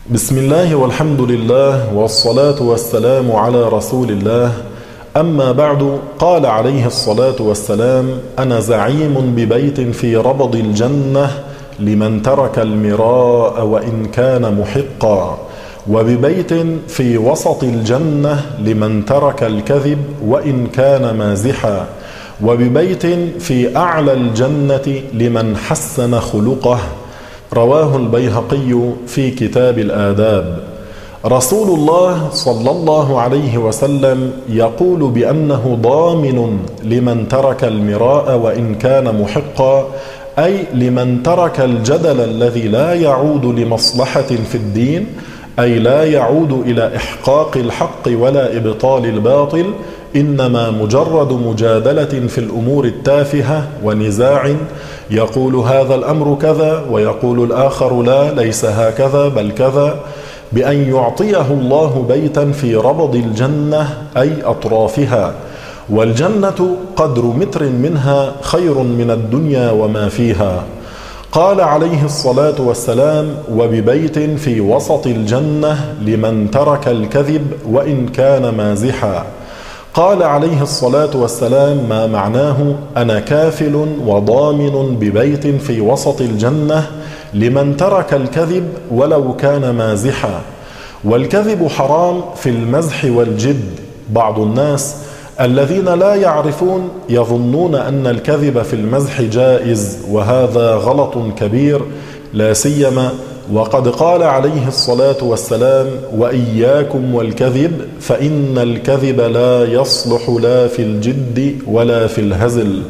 بسم الله والحمد لله والصلاة والسلام على رسول الله. أما بعد، قال عليه الصلاة والسلام: أنا زعيم ببيت في ربض الجنة لمن ترك المراء وإن كان محقا، وببيت في وسط الجنة لمن ترك الكذب وإن كان مازحا، وببيت في أعلى الجنة لمن حسن خلقه. رواه البيهقي في كتاب الآداب. رسول الله صلى الله عليه وسلم يقول بأنه ضامن لمن ترك المراء وإن كان محقا، أي لمن ترك الجدل الذي لا يعود لمصلحة في الدين، أي لا يعود إلى إحقاق الحق ولا إبطال الباطل، إنما مجرد مجادلة في الأمور التافهة ونزاع، يقول هذا الأمر كذا ويقول الآخر لا، ليس هكذا بل كذا، بأن يعطيه الله بيتا في ربض الجنة أي أطرافها. والجنة قدر متر منها خير من الدنيا وما فيها. قال عليه الصلاة والسلام: وببيت في وسط الجنة لمن ترك الكذب وإن كان مازحا. قال عليه الصلاة والسلام: ما معناه أنا كافل وضامن ببيت في وسط الجنة لمن ترك الكذب ولو كان مازحا. والكذب حرام في المزح والجد. بعض الناس الذين لا يعرفون يظنون أن الكذب في المزح جائز، وهذا غلط كبير، لا سيما وقد قال عليه الصلاة والسلام: وإياكم والكذب فإن الكذب لا يصلح لا في الجد ولا في الهزل.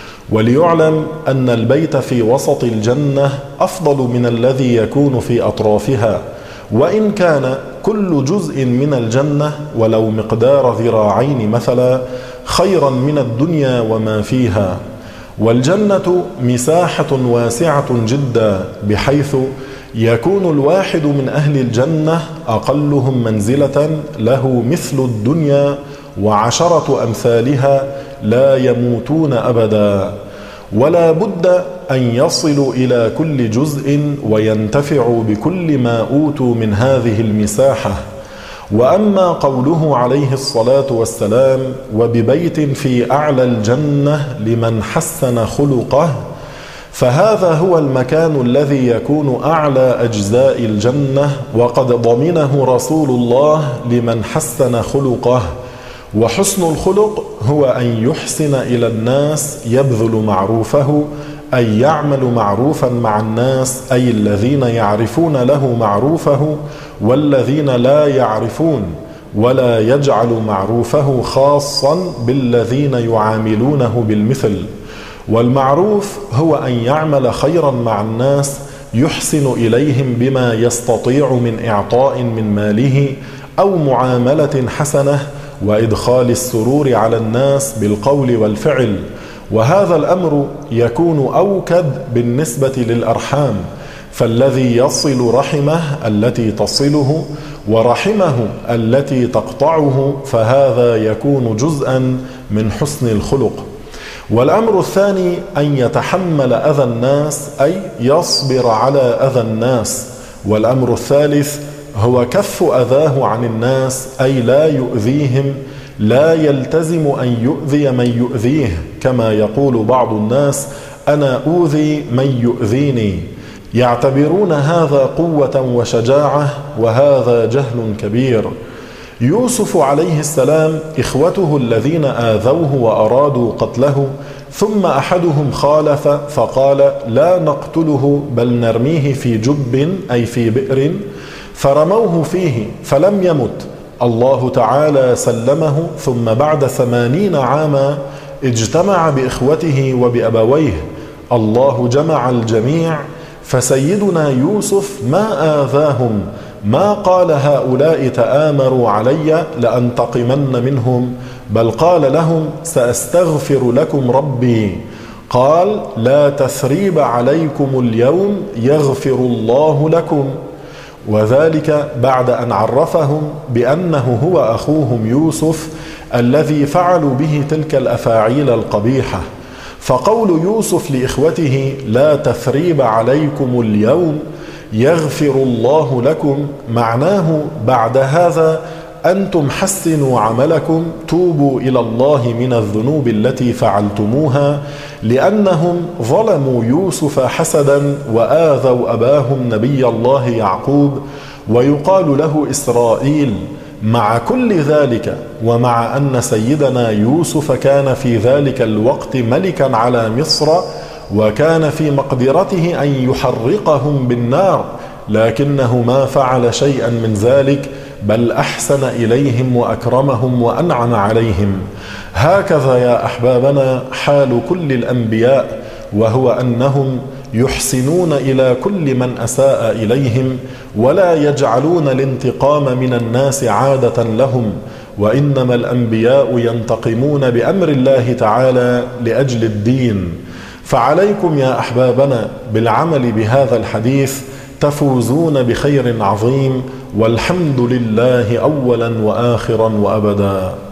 وليعلم أن البيت في وسط الجنة أفضل من الذي يكون في أطرافها، وإن كان كل جزء من الجنة ولو مقدار ذراعين مثلا خيرا من الدنيا وما فيها. والجنة مساحة واسعة جدا، بحيث يكون الواحد من أهل الجنة أقلهم منزلة له مثل الدنيا و10 أمثالها لا يموتون أبدا، ولا بد أن يصلوا إلى كل جزء وينتفعوا بكل ما أوتوا من هذه المساحة. وأما قوله عليه الصلاة والسلام: وببيت في أعلى الجنة لمن حسن خلقه، فهذا هو المكان الذي يكون أعلى أجزاء الجنة، وقد ضمنه رسول الله لمن حسن خلقه. وحسن الخلق هو أن يحسن إلى الناس، يبذل معروفه، أي يعمل معروفا مع الناس، أي الذين يعرفون له معروفه والذين لا يعرفون، ولا يجعل معروفه خاصا بالذين يعاملونه بالمثل. والمعروف هو أن يعمل خيرا مع الناس، يحسن إليهم بما يستطيع من إعطاء من ماله أو معاملة حسنة، وإدخال السرور على الناس بالقول والفعل. وهذا الأمر يكون أوكد بالنسبة للأرحام، فالذي يصل رحمه التي تصله ورحمه التي تقطعه، فهذا يكون جزءا من حسن الخلق. والأمر الثاني أن يتحمل أذى الناس، أي يصبر على أذى الناس. والأمر الثالث هو كف أذاه عن الناس، أي لا يؤذيهم، لا يلتزم أن يؤذي من يؤذيه، كما يقول بعض الناس: أنا أؤذي من يؤذيني، يعتبرون هذا قوة وشجاعة، وهذا جهل كبير. يوسف عليه السلام إخوته الذين آذوه وأرادوا قتله، ثم أحدهم خالف فقال: لا نقتله بل نرميه في جب، أي في بئر، فرموه فيه فلم يمت. الله تعالى سلمه، ثم بعد 80 عاما اجتمع بإخوته وبأبويه، الله جمع الجميع. فسيدنا يوسف ما آذاهم، ما قال هؤلاء تآمروا علي لأنتقمن منهم، بل قال لهم: سأستغفر لكم ربي. قال: لا تثريب عليكم اليوم يغفر الله لكم. وذلك بعد أن عرفهم بأنه هو أخوهم يوسف الذي فعلوا به تلك الأفاعيل القبيحة. فقول يوسف لإخوته: لا تثريب عليكم اليوم، يغفر الله لكم، معناه بعد هذا أنتم حسنوا عملكم، توبوا إلى الله من الذنوب التي فعلتموها، لأنهم ظلموا يوسف حسدا وآذوا أباهم نبي الله يعقوب ويقال له إسرائيل. مع كل ذلك ومع أن سيدنا يوسف كان في ذلك الوقت ملكا على مصر وكان في مقدرته أن يحرقهم بالنار، لكنه ما فعل شيئا من ذلك، بل أحسن إليهم وأكرمهم وأنعم عليهم. هكذا يا أحبابنا حال كل الأنبياء، وهو أنهم يحسنون إلى كل من أساء إليهم، ولا يجعلون الانتقام من الناس عادة لهم، وإنما الأنبياء ينتقمون بأمر الله تعالى لأجل الدين. فعليكم يا أحبابنا بالعمل بهذا الحديث تفوزون بخير عظيم، والحمد لله أولا وآخرا وأبدا.